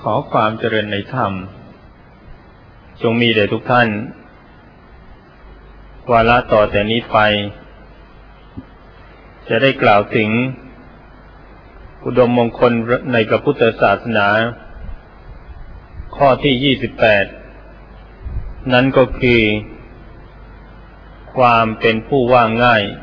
ขอความเจริญในธรรมจงมีแด่ทุกท่านวาระต่อแต่นี้ไปจะได้กล่าวถึงอุดมมงคลในพระพุทธศาสนาข้อที่28นั้นก็คือความเป็นผู้ว่าง่าย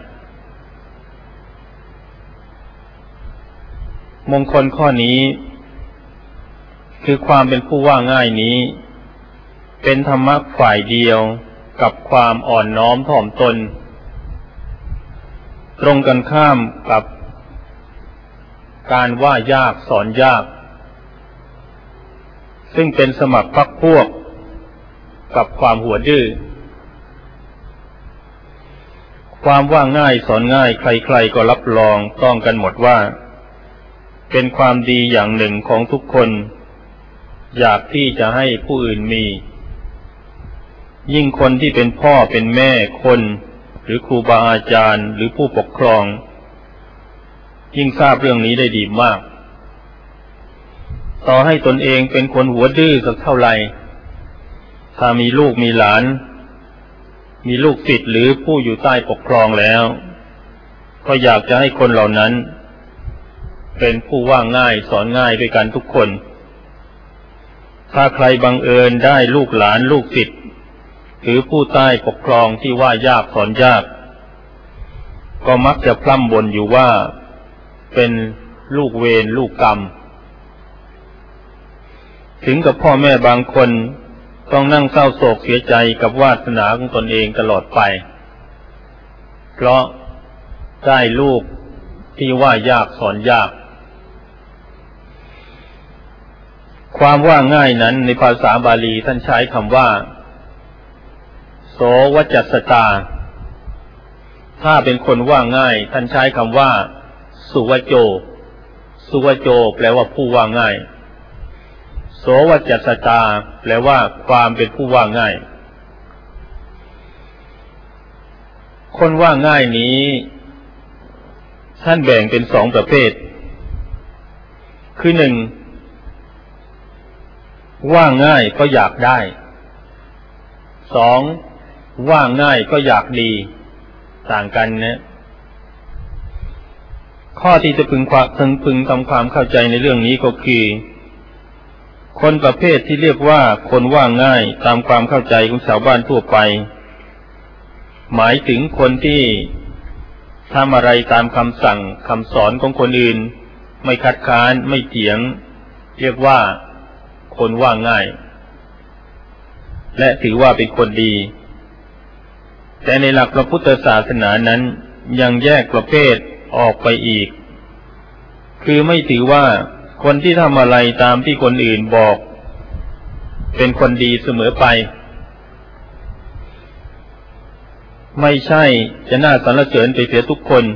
มงคลข้อนี้คือความเป็นผู้ว่าง่ายนี้เป็นธรรมะฝ่ายเดียวกับความอ่อนน้อมถ่อมตนตรงกันข้ามกับการว่ายากสอนยากซึ่งเป็นสมัครพรรคพวกกับความหัวดื้อความว่าง่ายสอนง่ายใครๆก็รับรองต้องกันหมดว่าเป็นความดีอย่างหนึ่งของทุกคนอยากที่จะให้ผู้อื่นมียิ่งคนที่เป็นพ่อเป็นแม่คนหรือครูบาอาจารย์หรือผู้ปกครองยิ่งทราบเรื่องนี้ได้ดีมากต่อให้ตนเองเป็นคนหัวดื้อสักเท่าไหร่ถ้ามีลูกมีหลานมีลูกศิษย์หรือผู้อยู่ใต้ปกครองแล้วก็อยากจะให้คนเหล่านั้นเป็นผู้ว่าง่ายสอนง่ายด้วยกันทุกคนถ้าใครบังเอิญได้ลูกหลานลูกศิษย์หรือผู้ใต้ปกครองที่ว่ายากสอนยากก็มักจะพร่ำบ่นอยู่ว่าเป็นลูกเวรลูกกรรมถึงกับพ่อแม่บางคนต้องนั่งเศร้าโศกเสียใจกับวาสนาของตนเองตลอดไปเพราะได้ลูกที่ว่ายากสอนยากความว่าง่ายนั้นในภาษาบาลีท่านใช้คำว่าโสวจัสสตาถ้าเป็นคนว่าง่ายท่านใช้คำว่าสุวโจสุวโจแปลว่าผู้ว่าง่ายโสวจัสสตาแปลว่าความเป็นผู้ว่าง่ายคนว่าง่ายนี้ท่านแบ่งเป็น2ประเภทคือ1ว่าง่ายก็อยากได้2ว่าง่ายก็อยากดีต่างกันนะข้อที่จะพึงทำความเข้าใจในเรื่องนี้ก็คือคนประเภทที่เรียกว่าคนว่าง่ายตามความเข้าใจของชาวบ้านทั่วไปหมายถึงคนที่ทำอะไรตามคำสั่งคำสอนของคนอื่นไม่คัดค้านไม่เถียงเรียกว่าคนว่าง่ายและถือว่าเป็นคนดีแต่ในหลักพระพุทธศาสนานั้นยังแยกประเภทออกไปอีกคือไม่ถือว่าคนที่ทำอะไรตามที่คนอื่นบอกเป็นคนดีเสมอไปไม่ใช่จะน่าสรรเสริญไปเสียทุกคน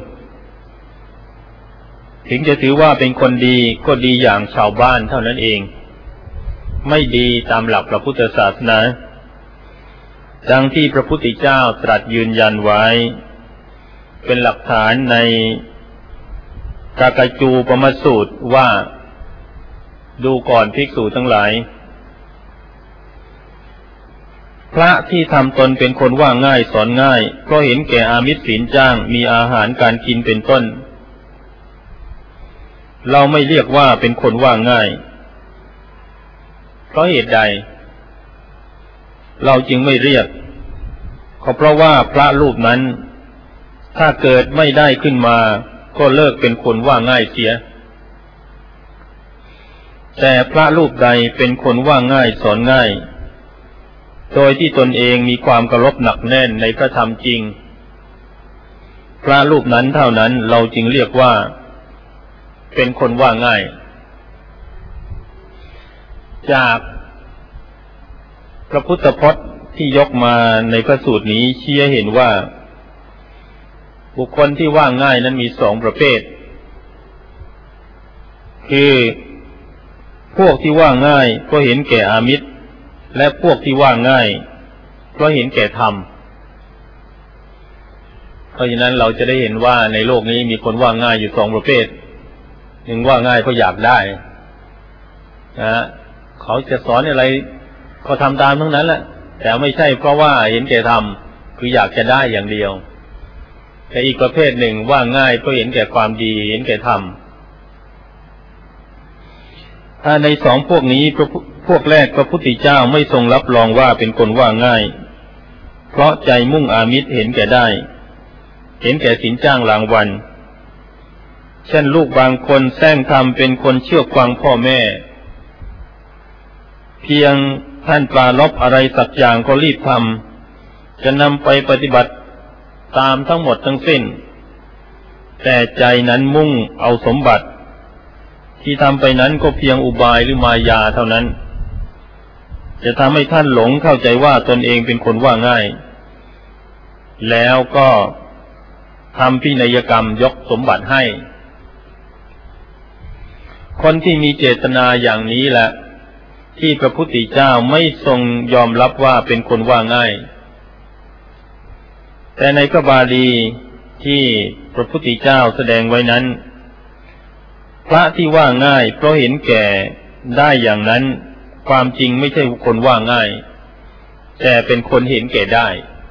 ถึงจะถือว่าเป็นคนดีก็ดีอย่างชาวบ้านเท่านั้นเองไม่ดีตามหลักพระพุทธศาสนาดังที่พระพุทธเจ้าตรัสยืนยันไว้เป็นหลักฐานในกากจูปมสูตรว่าดูก่อนภิกษุทั้งหลายพระที่ทำตนเป็นคนว่าง่ายสอนง่ายเพราะเห็นแก่อามิสศีลจ้างมีอาหารการกินเป็นต้นเราไม่เรียกว่าเป็นคนว่าง่ายเพราะเหตุใดเราจึงไม่เรียกก็เพราะว่าพระรูปนั้นถ้าเกิดไม่ได้ขึ้นมาก็เลิกเป็นคนว่าง่ายเสียแต่พระรูปใดเป็นคนว่าง่ายสอนง่ายโดยที่ตนเองมีความเคารพหนักแน่นในพระธรรมจริงพระรูปนั้นเท่านั้นเราจึงเรียกว่าเป็นคนว่าง่ายจากพระพุทธพจน์ที่ยกมาในพระสูตรนี้ชี้ให้เห็นว่าบุคคลที่ว่าง่ายนั้นมี2ประเภทคือพวกที่ว่าง่ายก็เห็นแก่อามิสและพวกที่ว่าง่ายก็เห็นแก่ธรรมเพราะฉะนั้นเราจะได้เห็นว่าในโลกนี้มีคนว่าง่ายอยู่2ประเภทหนึ่งว่าง่ายเพราะอยากได้นะเขาจะสอนอะไรก็ทำตามทั้งนั้นแหละแต่ไม่ใช่เพราะว่าเห็นแก่ธรรมคืออยากจะได้อย่างเดียวแต่อีกประเภทหนึ่งว่าง่ายเพราะเห็นแก่ความดีเห็นแก่ธรรมถ้าในสองพวกนี้พวกแรกพระพุทธเจ้าไม่ทรงรับรองว่าเป็นคนว่าง่ายเพราะใจมุ่งอามิตรเห็นแก่ได้เห็นแก่สินจ้างรางวัลเช่นลูกบางคนแซงทำเป็นคนเชื่อฟังพ่อแม่เพียงท่านปรารภอะไรสักอย่างก็รีบทำจะนำไปปฏิบัติตามทั้งหมดทั้งสิ้นแต่ใจนั้นมุ่งเอาสมบัติที่ทำไปนั้นก็เพียงอุบายหรือมายาเท่านั้นจะทำให้ท่านหลงเข้าใจว่าตนเองเป็นคนว่าง่ายแล้วก็ทำพินัยกรรมยกสมบัติให้คนที่มีเจตนาอย่างนี้แหละที่พระพุทธเจ้าไม่ทรงยอมรับว่าเป็นคนว่าง่ายแต่ในพระบาลีที่พระพุทธเจ้าแสดงไว้นั้นพระที่ว่าง่ายเพราะเห็นแก่ได้อย่างนั้นความจริงไม่ใช่คนว่าง่ายแต่เป็นคนเห็นแก่ได้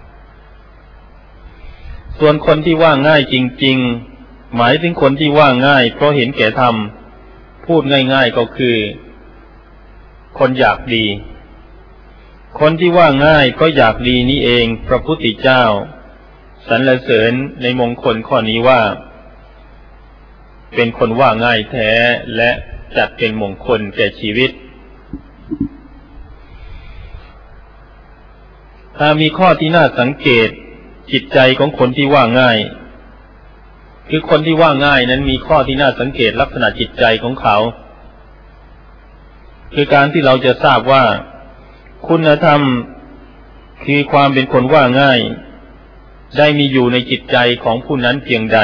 ส่วนคนที่ว่าง่ายจริงๆหมายถึงคนที่ว่าง่ายเพราะเห็นแก่ธรรมพูดง่ายๆก็คือคนอยากดีคนที่ว่าง่ายก็อยากดีนี่เองพระพุทธเจ้าสรรเสริญในมงคลข้อนี้ว่าเป็นคนว่าง่ายแท้และจัดเป็นมงคลแก่ชีวิตถ้ามีข้อที่น่าสังเกตจิตใจของคนที่ว่าง่ายคือคนที่ว่าง่ายนั้นมีข้อที่น่าสังเกตลักษณะจิตใจของเขาคือการที่เราจะทราบว่าคุณธรรมคือความเป็นคนว่าง่ายได้มีอยู่ในจิตใจของผู้นั้นเพียงใด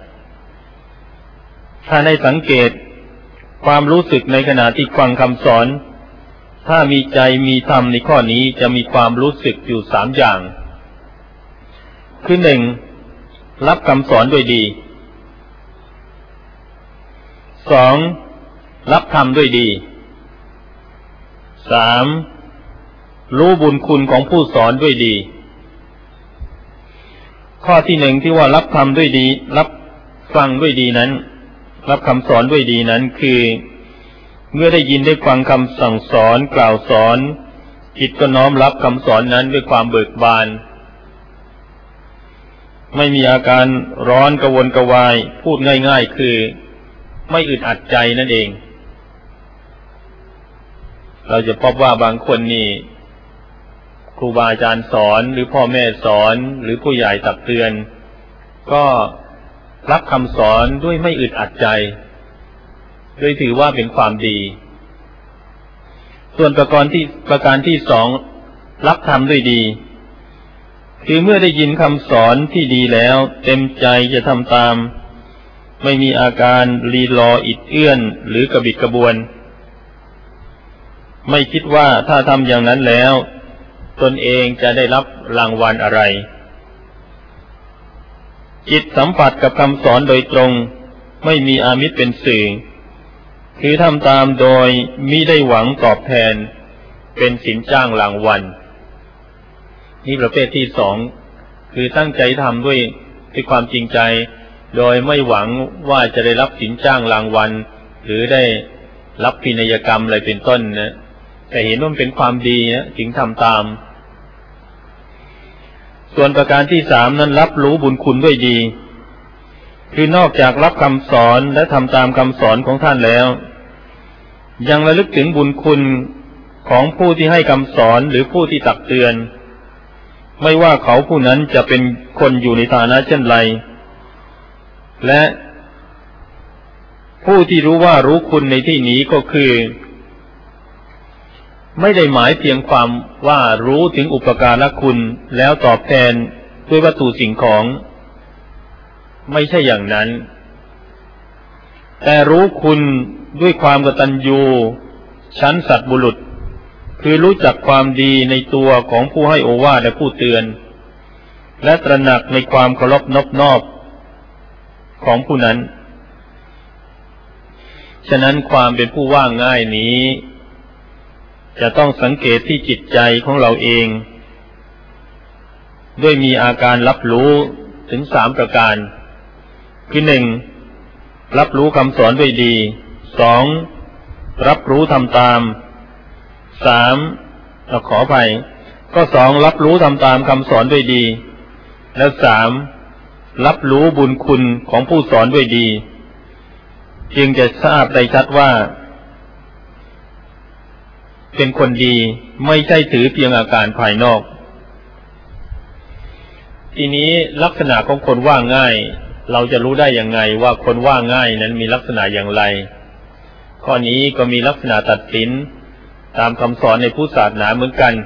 ถ้าในสังเกตความรู้สึกในขณะที่ฟังคำสอนถ้ามีใจมีธรรมในข้อนี้จะมีความรู้สึกอยู่สามอย่างคือหนึ่งรับคำสอนด้วยดีสองรับธรรมด้วยดีสามรู้บุญคุณของผู้สอนด้วยดีข้อที่หนึ่งที่ว่ารับธรรมด้วยดีรับฟังด้วยดีนั้นรับคำสอนด้วยดีนั้นคือเมื่อได้ยินได้ฟังคำสั่งสอนกล่าวสอนจิตก็น้อมรับคำสอนนั้นด้วยความเบิกบานไม่มีอาการร้อนกระวนกระวายพูดง่ายๆคือไม่อึดอัดใจนั่นเองเราจะพบว่าบางคนนี่ครูบาอาจารย์สอนหรือพ่อแม่สอนหรือผู้ใหญ่ตักเตือนก็รับคำสอนด้วยไม่อึดอัดใจโดยถือว่าเป็นความดีส่วนประการที่สองรับธรรมด้วยดีคือเมื่อได้ยินคำสอนที่ดีแล้วเต็มใจจะทำตามไม่มีอาการลีลออิดเอื้อนหรือกระบิดกระบวนไม่คิดว่าถ้าทำอย่างนั้นแล้วตนเองจะได้รับรางวัลอะไรจิตสัมผัสกับคำสอนโดยตรงไม่มีอามิตรเป็นสื่อคือทำตามโดยมิได้หวังตอบแทนเป็นสินจ้างรางวัลนี่ประเภทที่สองคือตั้งใจทำด้วยความจริงใจโดยไม่หวังว่าจะได้รับสินจ้างรางวัลหรือได้รับพินัยกรรมอะไรเป็นต้นนะแต่เห็นว่ามันเป็นความดีนะจึงทำตามส่วนประการที่สามนั้นรับรู้บุญคุณด้วยดีคือนอกจากรับคำสอนและทำตามคำสอนของท่านแล้วยังระลึกถึงบุญคุณของผู้ที่ให้คำสอนหรือผู้ที่ตักเตือนไม่ว่าเขาผู้นั้นจะเป็นคนอยู่ในฐานะเช่นไรและผู้ที่รู้ว่ารู้คุณในที่นี้ก็คือไม่ได้หมายเพียงความว่ารู้ถึงอุปการะคุณแล้วตอบแทนด้วยวัตถุสิ่งของไม่ใช่อย่างนั้นแต่รู้คุณด้วยความกตัญญูชั้นสัตบุรุษคือรู้จักความดีในตัวของผู้ให้โอวาทและผู้เตือนและตระหนักในความเคารพนอบน้อมของผู้นั้นฉะนั้นความเป็นผู้ว่าง่ายนี้จะต้องสังเกตที่จิตใจของเราเองด้วยมีอาการรับรู้ถึง3 ประการคือ 1. รับรู้คำสอนด้วยดี 2. รับรู้ทำตาม 3. ขออภัยก็ 2. รับรู้ทำตามคำสอนด้วยดีและ 3. รับรู้บุญคุณของผู้สอนด้วยดีจึงจะทราบได้ชัดว่าเป็นคนดีไม่ใช่ถือเพียงอาการภายนอกทีนี้ลักษณะของคนว่าง่ายเราจะรู้ได้ยังไงว่าคนว่าง่ายนั้นมีลักษณะอย่างไรข้อนี้ก็มีลักษณะตัดสินตามคำสอนในพุทธศาสนาเหมือนกัน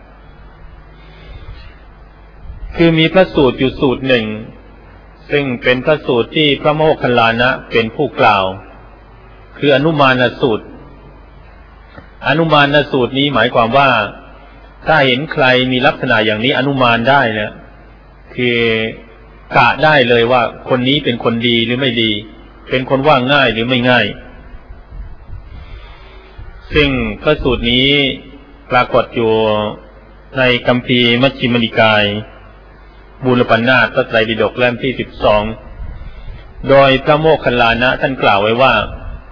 คือมีพระสูตรอยู่สูตรหนึ่งซึ่งเป็นพระสูตรที่พระโมคคัลลานะเป็นผู้กล่าวคืออนุมานสูตรอนุมานสูตรนี้หมายความว่าถ้าเห็นใครมีลักษณะอย่างนี้อนุมานได้นะคือกะได้เลยว่าคนนี้เป็นคนดีหรือไม่ดีเป็นคนว่าง่ายหรือไม่ง่ายซึ่งพระสูตรนี้ปรากฏอยู่ในคัมภีร์มัชฌิมนิกายบูรพนาถพระไตรปิฎกเล่มที่12โดยพระโมคคัลลานะท่านกล่าวไว้ว่า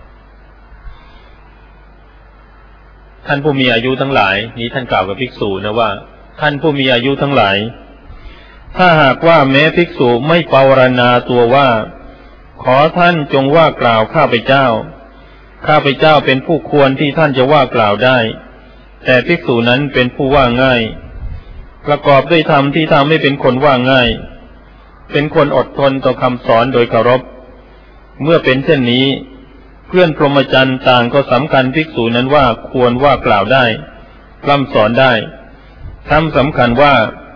ท่านผู้มีอายุทั้งหลายนี้ท่านกล่าวกับภิกษุนะว่าท่านผู้มีอายุทั้งหลายถ้าหากว่าแม้ภิกษุไม่ปรารณาตัวว่าขอท่านจงว่ากล่าวข้าพเจ้าเป็นผู้ควรที่ท่านจะว่ากล่าวได้แต่ภิกษุนั้นเป็นผู้ว่าง่ายประกอบด้วยธรรมที่ทำให้เป็นคนว่าง่ายเป็นคนอดทนต่อคำสอนโดยเคารพเมื่อเป็นเช่นนี้เพื่อนพรหมจรรย์ต่างก็สำคัญภิกษุนั้นว่าควรว่ากล่าวได้พร่ำสอนได้ทำสำคัญว่า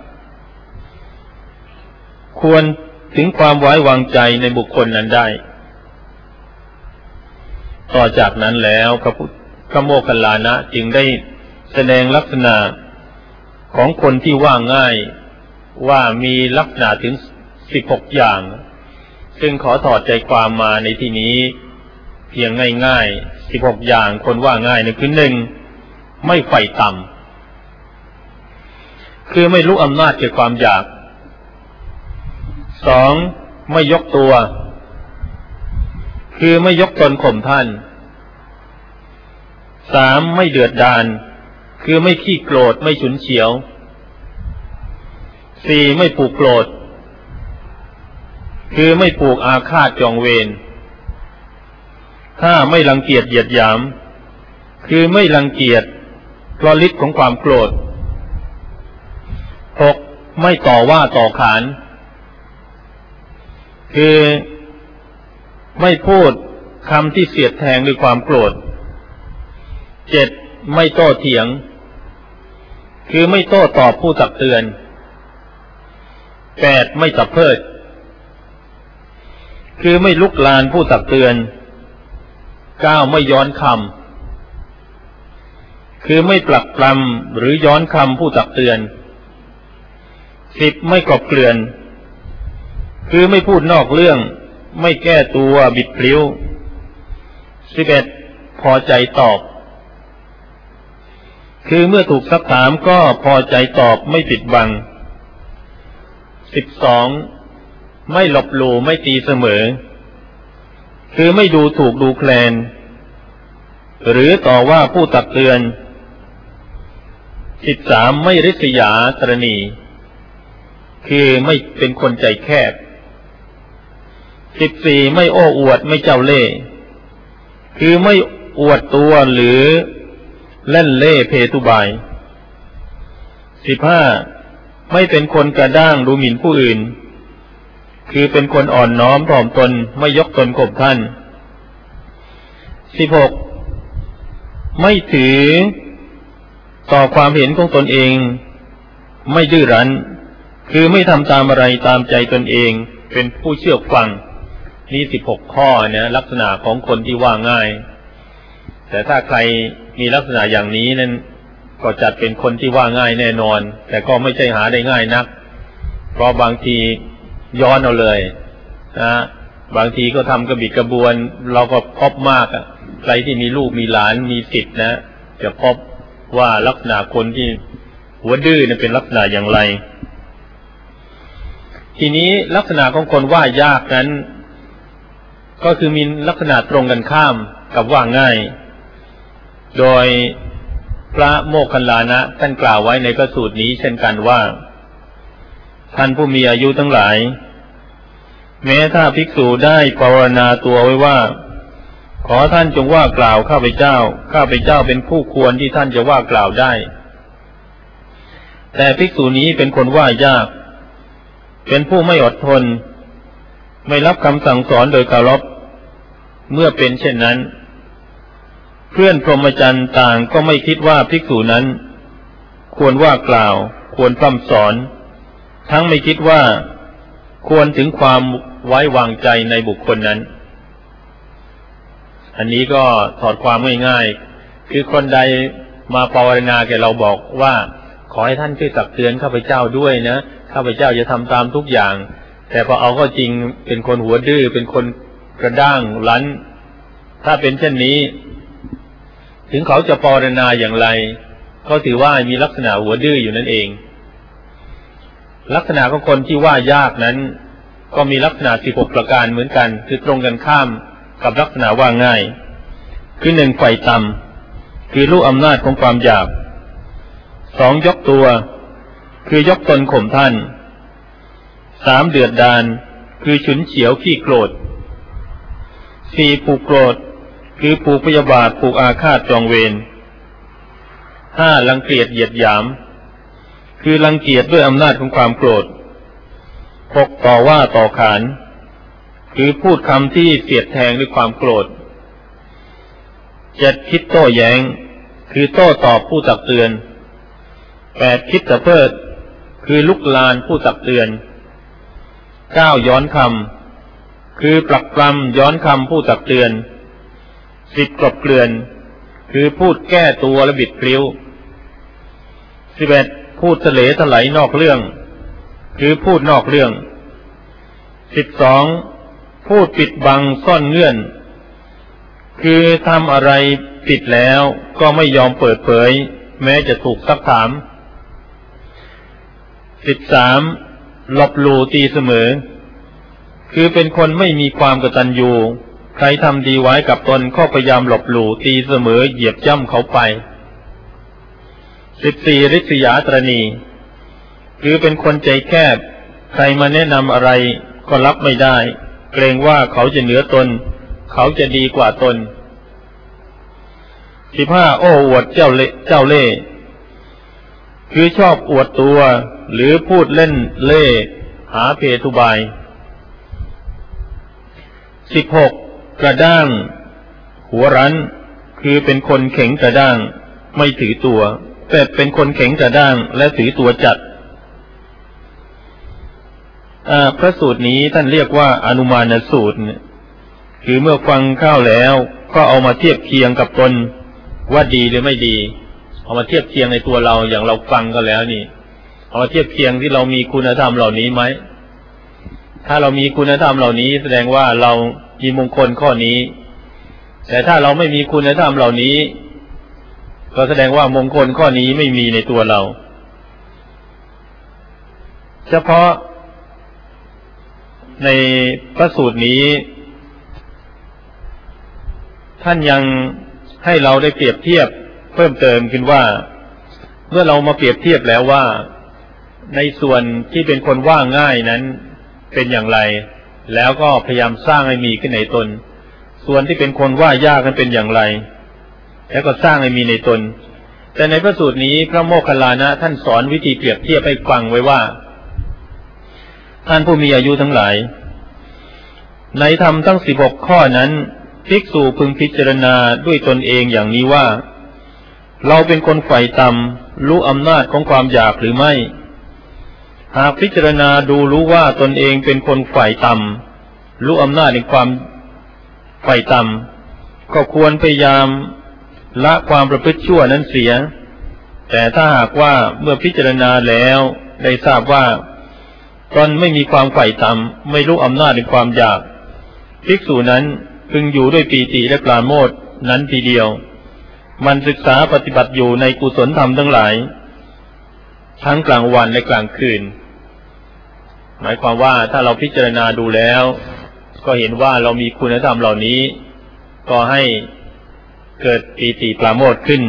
ควรถึงความไว้วางใจในบุคคลนั้นได้ต่อจากนั้นแล้วพระโมคคัลลานะจึงได้แสดงลักษณะของคนที่ว่าง่ายว่ามีลักษณะถึง16อย่างซึ่งขอถอดใจความมาในที่นี้เพียงง่ายๆ16อย่างคนว่าง่ายนี่คือ 1. ไม่ใฝ่ต่ำคือไม่รู้อำนาจแก่ความอยาก 2. ไม่ยกตัวคือไม่ยกตนข่มท่าน 3. ไม่เดือดดาลคือไม่ขี้โกรธไม่ฉุนเฉียว 4. ไม่ผูกโกรธคือไม่ผูกอาฆาตจองเวร 5. ไม่รังเกียจเหยียดหยามคือไม่รังเกียจเพราะฤทธิ์ของความโกรธ 6. ไม่ต่อว่าต่อขานคือไม่พูดคำที่เสียดแทงด้วยความโกรธ 7. ไม่โต้เถียงคือไม่โต้ตอบผู้ตักเตือน 8. ไม่ตับเพิดคือไม่ลุกลานผู้ตักเตือน 9. ไม่ย้อนคำคือไม่ปลักปลำหรือย้อนคำผู้ตักเตือน 10. ไม่กลบเกลื่อนคือไม่พูดนอกเรื่องไม่แก้ตัวบิดพลิ้ว 11. พอใจตอบคือเมื่อถูกซักถามก็พอใจตอบไม่ปิดบัง 12. ไม่หลบหลู่ไม่ตีเสมอคือไม่ดูถูกดูแคลนหรือต่อว่าผู้ตักเตือน 13. ไม่ริษยาตรณีคือไม่เป็นคนใจแคบ 14. ไม่โอ้อวดไม่เจ้าเล่ห์คือไม่อวดตัวหรือเล่นเล่ห์เพทุบาย 15. ไม่เป็นคนกระด้างดูหมิ่นผู้อื่นคือเป็นคนอ่อนน้อมถ่อมตนไม่ยกตนข่มท่าน 16. ไม่ถือต่อความเห็นของตนเองไม่ดื้อรั้นคือไม่ทำตามอะไรตามใจตนเองเป็นผู้เชื่อฟังนี่16ข้อนะลักษณะของคนที่ว่าง่ายแต่ถ้าใครมีลักษณะอย่างนี้นั้นก็จัดเป็นคนที่ว่าง่ายแน่นอนแต่ก็ไม่ใช่หาได้ง่ายนักเพราะบางทีย้อนเอาเลยนะบางทีก็ทำกระบิดกระบวนเราก็พบมากใครที่มีลูกมีหลานมีสิทธิ์นะจะพบว่าลักษณะคนที่หัวดื้อเป็นลักษณะอย่างไรทีนี้ลักษณะของคนว่ายากนั้นก็คือมีลักษณะตรงกันข้ามกับว่าง่ายโดยพระโมคคัลลานะท่านกล่าวไว้ในพระสูตรนี้เช่นกันว่าท่านผู้มีอายุทั้งหลายแม้ถ้าภิกษุได้ภาวนาตัวไว้ว่าขอท่านจงว่ากล่าวข้าพเจ้าเป็นผู้ควรที่ท่านจะว่ากล่าวได้แต่ภิกษุนี้เป็นคนว่ายากเป็นผู้ไม่อดทนไม่รับคำสั่งสอนโดยเคารพเมื่อเป็นเช่นนั้นเพื่อนพรหมจรรย์ต่างก็ไม่คิดว่าภิกษุนั้นควรว่ากล่าวควรพร่ำสอนทั้งไม่คิดว่าควรถึงความไว้วางใจในบุคคลนั้นอันนี้ก็ถอดความง่ายๆคือคนใดมาภาวนาแก่เราบอกว่าขอให้ท่านช่วยตักเตือนข้าพเจ้าด้วยนะข้าพเจ้าจะทำตามทุกอย่างแต่พอเอาก็จริงเป็นคนหัวดื้อเป็นคนกระด้างรั้นถ้าเป็นเช่นนี้ถึงเขาจะภาวนาอย่างไรก็ถือว่ามีลักษณะหัวดื้ออยู่นั่นเองลักษณะของคนที่ว่ายากนั้นก็มีลักษณะ16ประการเหมือนกันคือตรงกันข้ามกับลักษณะว่าง่ายคือ1ไฟต่ำคือรู้อำนาจของความอยาก2ยกตัวคือยกตนข่มท่าน3เดือดดาลคือฉุนเฉียวขี้โกรธ4ผูกโกรธคือผูกพยาบาทผูกอาฆาตจองเวร5รังเกียจเหยียดหยามคือรังเกียจด้วยอำนาจของความโกรธ6ต่อว่าต่อขานคือพูดคำที่เสียดแทงด้วยความโกรธ7คิดโต้แย้งคือโต้ตอบผู้ตักเตือน8คิดตะเพิดคือลุกลานผู้ตักเตือน9ย้อนคำคือปลักปล้ำย้อนคำผู้ตักเตือน10กลบเกลื่อนคือพูดแก้ตัวและบิดพลิ้ว11พูดทะเลถลายนอกเรื่องคือพูดนอกเรื่อง12พูดปิดบังซ่อนเงื่อนคือทำอะไรปิดแล้วก็ไม่ยอมเปิดเผยแม้จะถูกซักถาม13หลบหลู่ตีเสมอคือเป็นคนไม่มีความกตัญญูใครทำดีไว้กับตนก็พยายามหลบหลู่ตีเสมอเหยียบย่ำเขาไป14ริษยาตรณีคือเป็นคนใจแคบใครมาแนะนำอะไรก็รับไม่ได้เกรงว่าเขาจะเหนือตนเขาจะดีกว่าตน15โอ้อวดเจ้าเล่ห์คือชอบอวดตัวหรือพูดเล่นเล่ห์หาเพทุบาย16กระด้างหัวรั้นคือเป็นคนเข็งกระด้างไม่ถือตัวแต่เป็นคนเข็งกระด้างและถือตัวจัดพระสูตรนี้ท่านเรียกว่าอนุมานสูตรคือเมื่อฟังเข้าแล้วก็เอามาเทียบเคียงกับตนว่าดีหรือไม่ดีเอามาเทียบเคียงในตัวเราอย่างเราฟังก็แล้วนี่เอามาเทียบเคียงที่เรามีคุณธรรมเหล่านี้ไหมถ้าเรามีคุณธรรมเหล่านี้แสดงว่าเรามีมงคลข้อนี้แต่ถ้าเราไม่มีคุณธรรมเหล่านี้ก็แสดงว่ามงคลข้อนี้ไม่มีในตัวเราเฉพาะในพระสูตรนี้ท่านยังให้เราได้เปรียบเทียบเพิ่มเติมขึ้นว่าเมื่อเรามาเปรียบเทียบแล้วว่าในส่วนที่เป็นคนว่าง่ายนั้นเป็นอย่างไรแล้วก็พยายามสร้างให้มีขึ้นในตนส่วนที่เป็นคนว่ายากนั้นเป็นอย่างไรแล้วก็สร้างให้มีในตนแต่ในพระสูตรนี้พระโมคคัลลานะท่านสอนวิธีเปรียบเทียบให้ฟังไว้ว่าท่านผู้มีอายุทั้งหลายในธรรมทั้ง16ข้อนั้นภิกษุพึงพิจารณาด้วยตนเองอย่างนี้ว่าเราเป็นคนฝ่ายต่ำรู้อำนาจของความอยากหรือไม่หากพิจารณาดูรู้ว่าตนเองเป็นคนฝ่ายต่ำรู้อำนาจในความฝ่ายต่ำก็ควรพยายามละความประพฤติชั่วนั้นเสียแต่ถ้าหากว่าเมื่อพิจารณาแล้วได้ทราบว่าตนไม่มีความฝ่ายต่ำไม่รู้อำนาจในความอยากภิกษุนั้นพึงอยู่ด้วยปีติและปราโมทย์นั้นทีเดียวมันศึกษาปฏิบัติอยู่ในกุศลธรรมทั้งหลายทั้งกลางวันและกลางคืนหมายความว่าถ้าเราพิจารณาดูแล้วก็เห็นว่าเรามีคุณธรรมเหล่านี้ก็ให้เกิดปีติปราโมทย์ขึ้น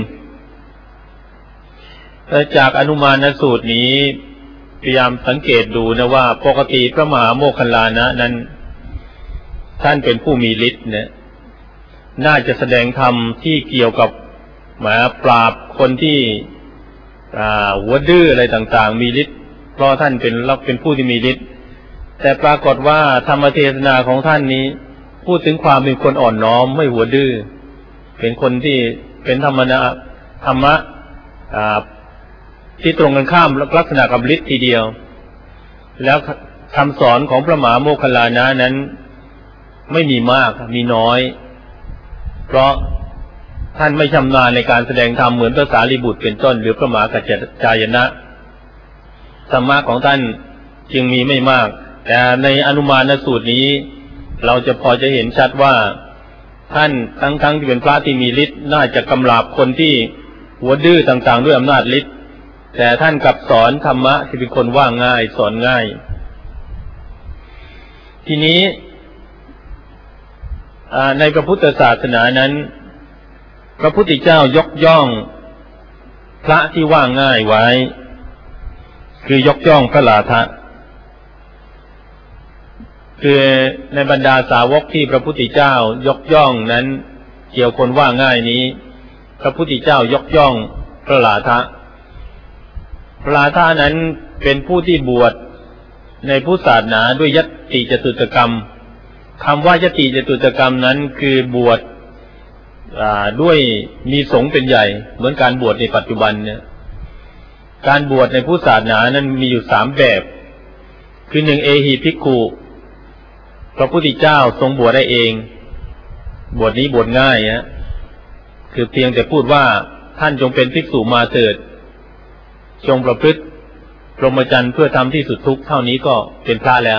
จากอนุมานสูตรนี้พยายามสังเกตดูนะว่าปกติพระมหาโมคคัลลานะนั้นท่านเป็นผู้มีฤทธิ์เนี่ยน่าจะแสดงธรรมที่เกี่ยวกับมาปราบคนที่หัวดื้ออะไรต่างๆมีฤทธิ์เพราะท่านเป็นผู้ที่มีฤทธิ์แต่ปรากฏว่าธรรมเทศนาของท่านนี้พูดถึงความเป็นคนอ่อนน้อมไม่หัวดื้อเป็นคนที่เป็นธรรมะที่ตรงกันข้ามลักษณะกับฤทธิ์ทีเดียวแล้วคำสอนของพระมหาโมคคัลลานะนั้นไม่มีมากมีน้อยเพราะท่านไม่ชำนาญในการแสดงธรรมเหมือนพระสารีบุตรเป็นต้นหรือพระมหากัจจายนะธรรมะของท่านจึงมีไม่มากแต่ในอนุมานสูตรนี้เราจะพอจะเห็นชัดว่าท่านทั้งที่เป็นพระที่มีฤทธิ์น่าจะกำราบคนที่หัวดื้อต่างๆด้วยอำนาจฤทธิ์แต่ท่านกลับสอนธรรมะที่เป็นคนว่าง่ายสอนง่ายทีนี้ในพระพุทธศาสนานั้นพระพุทธเจ้ายกย่องพระที่ว่าง่ายไว้คือยกย่องพระลาภะคือในบรรดาสาวกที่พระพุทธเจ้ายกย่องนั้นเกี่ยวคนว่าง่ายนี้พระพุทธเจ้ายกย่องพระลาภะพระลาภะนั้นเป็นผู้ที่บวชในพุทธศาสนาด้วยยติจตุตกรรมคำว่ายติจตุตกรรมนั้นคือบวชด้วยมีสงฆ์เป็นใหญ่เหมือนการบวชในปัจจุบันเนี่ยการบวชในพุทธศาสนานั้นมีอยู่3แบบคือ1เอหิภิกขุพระพุทธเจ้าทรงบวชได้เองบวชนี้บวชง่ายคือเพียงแต่พูดว่าท่านจงเป็นภิกษุมาเถิดจงประพฤติพรหมจรรย์เพื่อทำที่สุดทุกข์เท่านี้ก็เป็นพระแล้ว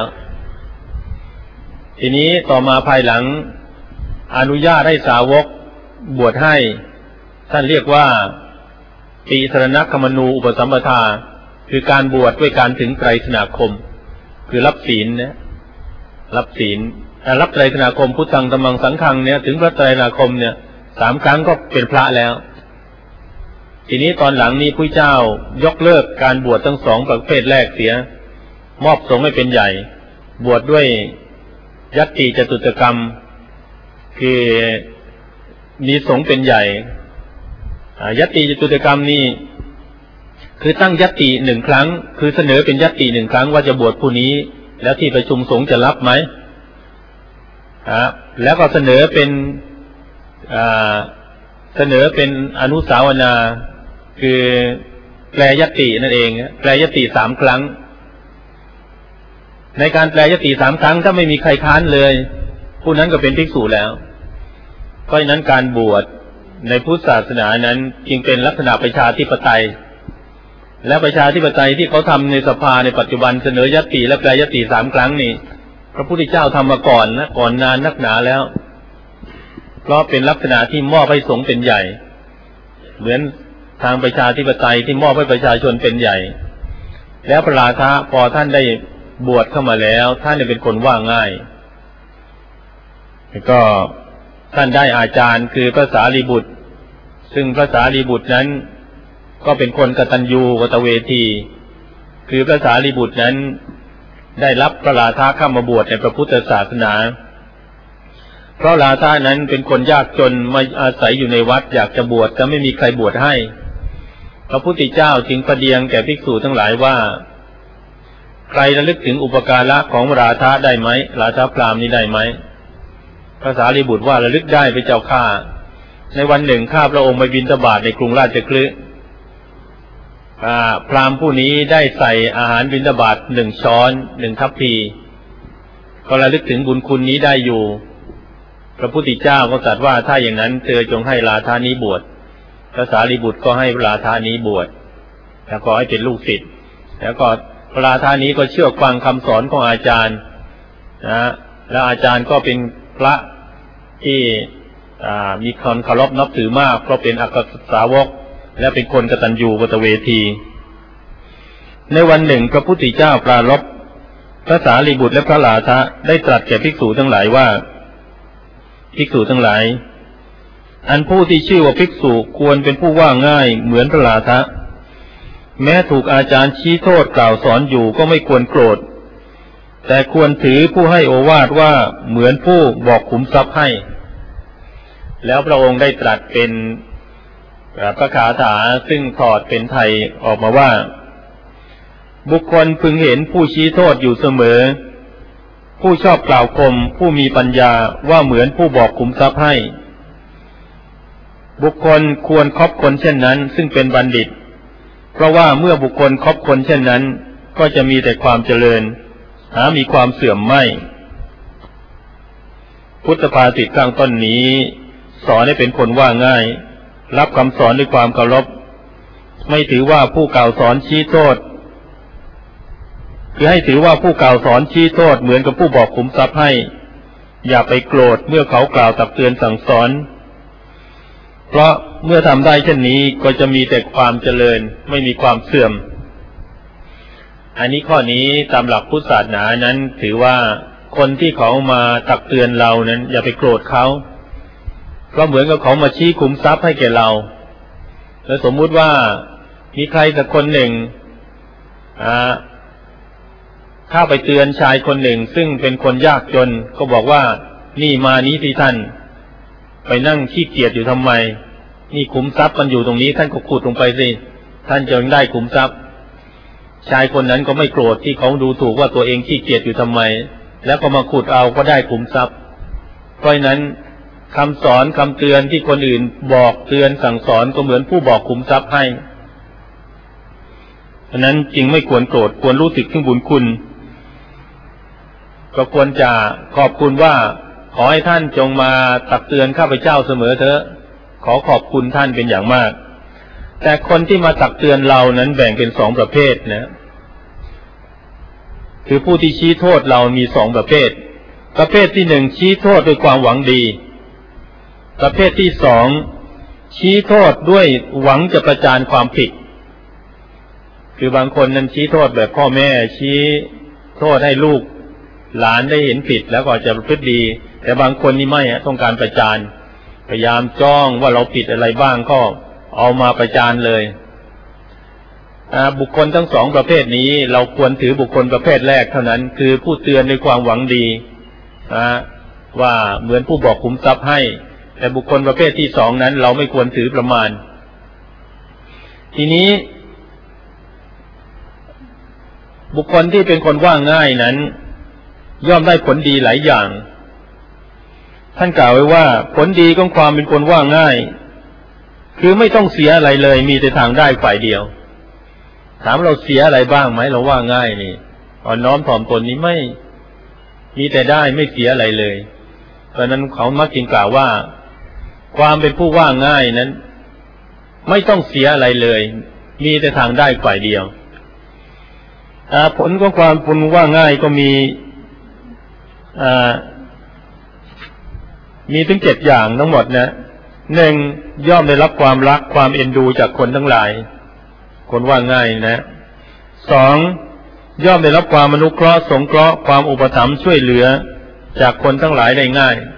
ทีนี้ต่อมาภายหลังอนุญาตให้สาวกบวชให้ท่านเรียกว่าติสรณคมนูอุปสัมปทาคือการบวชด้วยการถึงไตรสนาคมคือรับศีลนะรับศีลรับไตรสนาคมพุทธังธัมมังสังฆังเนี่ยถึงพระไตรสนาคมเนี่ย3 ครั้งก็เป็นพระแล้วทีนี้ตอนหลังนี้พระเจ้ายกเลิกการบวชทั้ง2ประเภทแรกเสียมอบสงฆ์ให้เป็นใหญ่บวชด้วยยติจตุตกรรมคือมีสงฆ์เป็นใหญ่ยติจตุตกรรมนี่คือตั้งยติ1 ครั้งคือเสนอเป็นยติ1 ครั้งว่าจะบวชผู้นี้แล้วที่ประชุมสงฆ์จะรับไหมแล้วก็เสนอเป็นอนุสาวนาคือแปลยตินั่นเองแปลยติ3 ครั้งในการแปลยติ3 ครั้งถ้าไม่มีใครค้านเลยผู้นั้นก็เป็นภิกษุแล้วเพราะฉะนั้นการบวชในพุทธศาสนานั้นจึงเป็นลักษณะประชาธิปไตยและประชาธิปไตยที่เขาทำในสภาในปัจจุบันเสนอยติและแปลยติ3 ครั้งนี่พระพุทธเจ้าทำมาก่อนนะก่อนนานนักหนาแล้วเพราะเป็นลักษณะที่มอบให้สงฆ์เป็นใหญ่เหมือนทางประชาธิปไตยที่มอบให้ประชาชนเป็นใหญ่แล้วพระราชาพอท่านได้บวชเข้ามาแล้วท่านเป็นคนว่าง่ายก็ท่านได้อาจารย์คือพระสารีบุตรซึ่งพระสารีบุตรนั้นก็เป็นคนกตัญญูกตเวทีคือพระสารีบุตรนั้นได้รับพระราชาเข้ามาบวชในพระพุทธศาสนาเพราะราชานั้นเป็นคนยากจนมาอาศัยอยู่ในวัดอยากจะบวชแต่ไม่มีใครบวชให้พระพุทธเจ้าจึงประเดียงแก่ภิกษุทั้งหลายว่าใครระลึกถึงอุปการะของราชาได้ไหมราชาพราหมณ์นี้ได้ไหมพระสารีบุตรว่าระลึกได้พระเจ้าข้าในวันหนึ่งข้าพระองค์ไปบิณฑบาตในกรุงราชคฤห์พราหมณ์ผู้นี้ได้ใส่อาหารบิณฑบาต1 ช้อน1 ทัพพีก็ระลึกถึงบุญคุณนี้ได้อยู่พระพุทธเจ้าก็ตรัสว่าถ้าอย่างนั้นเธอจงให้ราชานี้บวชพระสารีบุตรก็ให้ราชานี้บวชแล้วก็ให้เป็นลูกศิษย์แล้วก็พระราชานี้ก็เชื่อฟังคำสอนของอาจารย์และอาจารย์ก็เป็นพระที่มีคนเคารพนับถือมากเพราะเป็นอัครสาวกและเป็นคนกตัญญูกตเวทีในวันหนึ่งพระพุทธเจ้าปรารภพระสารีบุตรและพระราธะได้ตรัสแก่ภิกษุทั้งหลายว่าภิกษุทั้งหลายอันผู้ที่ชื่อว่าภิกษุควรเป็นผู้ว่าง่ายเหมือนพระราธะแม้ถูกอาจารย์ชี้โทษกล่าวสอนอยู่ก็ไม่ควรโกรธแต่ควรถือผู้ให้โอวาทว่าเหมือนผู้บอกขุมทรัพย์ให้แล้วพระองค์ได้ตรัสเป็นพระคาถาซึ่งถอดเป็นไทยออกมาว่าบุคคลพึงเห็นผู้ชี้โทษอยู่เสมอผู้ชอบกล่าวคมผู้มีปัญญาว่าเหมือนผู้บอกขุมทรัพย์ให้บุคคลควรคบคนเช่นนั้นซึ่งเป็นบัณฑิตเพราะว่าเมื่อบุคคลคบคนเช่นนั้นก็จะมีแต่ความเจริญหามีความเสื่อมไม่พุทธภาษิตข้างต้นนี้สอนให้เป็นคนว่าง่ายรับคำสอนด้วยความเคารพไม่ถือว่าผู้กล่าวสอนชี้โทษคือให้ถือว่าผู้กล่าวสอนชี้โทษเหมือนกับผู้บอกขุมทรัพย์ให้อย่าไปโกรธเมื่อเขากล่าวตักเตือนสั่งสอนเพราะเมื่อทำได้เช่นนี้ก็จะมีแต่ความเจริญไม่มีความเสื่อมอันนี้ข้อนี้ตามหลักพุทธศาสนานั้นถือว่าคนที่เขามาตักเตือนเรานั้นอย่าไปโกรธเขาเพราะเหมือนกับเขามาชี้ขุมทรัพย์ให้แก่เราแล้วสมมุติว่ามีใครสักคนหนึ่งเข้าไปเตือนชายคนหนึ่งซึ่งเป็นคนยากจนก็บอกว่านี่มานี้ที่ท่านไปนั่งขี้เกียจอยู่ทำไมนี่ขุมทรัพย์มันอยู่ตรงนี้ท่านก็ขุดลงไปสิท่านจะได้ขุมทรัพย์ชายคนนั้นก็ไม่โกรธที่เขาดูถูกว่าตัวเองขี้เกียจอยู่ทำไมแล้วก็มาขุดเอาก็ได้ขุมทรัพย์เพราะฉะนั้นคำสอนคำเตือนที่คนอื่นบอกเตือนสั่งสอนก็เหมือนผู้บอกขุมทรัพย์ให้เพราะนั้นจึงไม่ควรโกรธควรรู้สึกถึงบุญคุณก็ควรจะขอบคุณว่าขอให้ท่านจงมาตักเตือนข้าพเจ้าเสมอเถอะขอขอบคุณท่านเป็นอย่างมากแต่คนที่มาตักเตือนเรานั้นแบ่งเป็นสองประเภทนะคือผู้ที่ชี้โทษเรามีสองประเภทประเภทที่หนึ่งชี้โทษด้วยความหวังดีประเภทที่สองชี้โทษด้วยหวังจะประจานความผิดคือบางคนนั้นชี้โทษแบบพ่อแม่ชี้โทษให้ลูกหลานได้เห็นผิดแล้วก็จะประพฤติดีแต่บางคนนี่ไม่ต้องการประจานพยายามจ้องว่าเราผิดอะไรบ้างก็เอามาประจานเลยบุคคลทั้งสองประเภทนี้เราควรถือบุคคลประเภทแรกเท่านั้นคือผู้เตือนด้วยความหวังดีว่าเหมือนผู้บอกขุมทรัพย์ให้แต่บุคคลประเภทที่สองนั้นเราไม่ควรถือประมาณทีนี้บุคคลที่เป็นคนว่าง่ายนั้นย่อมได้ผลดีหลายอย่างท่านกล่าวไว้ว่าผลดีของความเป็นคนว่าง่ายคือไม่ต้องเสียอะไรเลยมีแต่ทางได้ฝ่ายเดียวถามเราเสียอะไรบ้างไหมเราว่าง่ายนี่อ่อนน้อมถ่อมตนนี้ไม่มีแต่ได้ไม่เสียอะไรเลยเพราะนั้นเขามักจึงกล่าวว่าความเป็นผู้ว่าง่ายนั้นไม่ต้องเสียอะไรเลยมีแต่ทางได้ฝ่ายเดียวผลของความเป็นว่าง่ายก็มีถึง7อย่างทั้งหมดนะหนึ่งย่อมได้รับความรักความเอ็นดูจากคนทั้งหลายคนว่าง่ายนะสองย่อมได้รับความอนุเคราะห์สงเคราะห์ความอุปถัมภ์ช่วยเหลือจากคนทั้งหลายได้ง่าย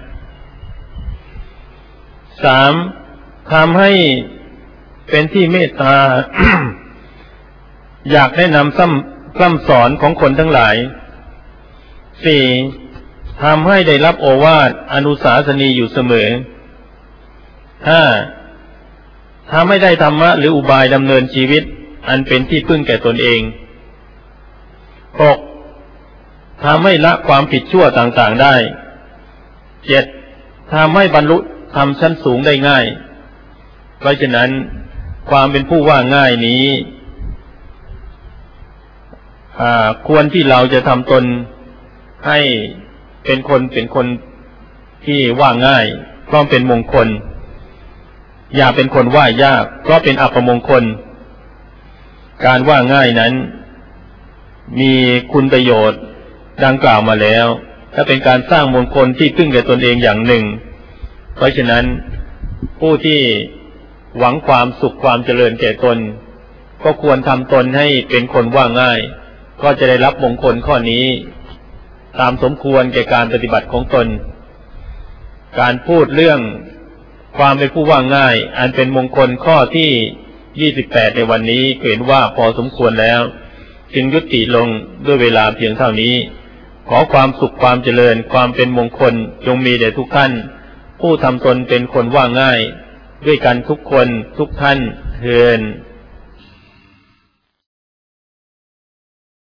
สามทำให้เป็นที่เมตตา อยากแนะนำพร่ำสอนของคนทั้งหลายสี่ทำให้ได้รับโอวาทอนุสาสนีอยู่เสมอห้าทำให้ได้ธรรมะหรืออุบายดำเนินชีวิตอันเป็นที่พึ่งแก่ตนเองหกทำให้ละความผิดชั่วต่างๆได้เจ็ดทำให้บรรลุธรรมชั้นสูงได้ง่ายเพราะฉะนั้นความเป็นผู้ว่าง่ายนี้ควรที่เราจะทำตนให้เป็นคนที่ว่าง่ายเพราะเป็นมงคลอย่าเป็นคนว่ายากเพราะเป็นอัปมงคลการว่าง่ายนั้นมีคุณประโยชน์ดังกล่าวมาแล้วถ้าเป็นการสร้างมงคลที่พึ่งแก่ตนเองอย่างหนึ่งเพราะฉะนั้นผู้ที่หวังความสุขความเจริญแก่ตนก็ควรทำตนให้เป็นคนว่าง่ายก็จะได้รับมงคลข้อนี้ตามสมควรแก่การปฏิบัติของตนการพูดเรื่องความเป็นผู้ว่าง่ายอันเป็นมงคลข้อที่28ในวันนี้เห็นว่าพอสมควรแล้วจึงยุติลงด้วยเวลาเพียงเท่านี้ขอความสุขความเจริญความเป็นมงคลจงมีแด่ทุกท่านผู้ทำตนเป็นคนว่าง่ายด้วยกันทุกคนทุกท่านเทอญ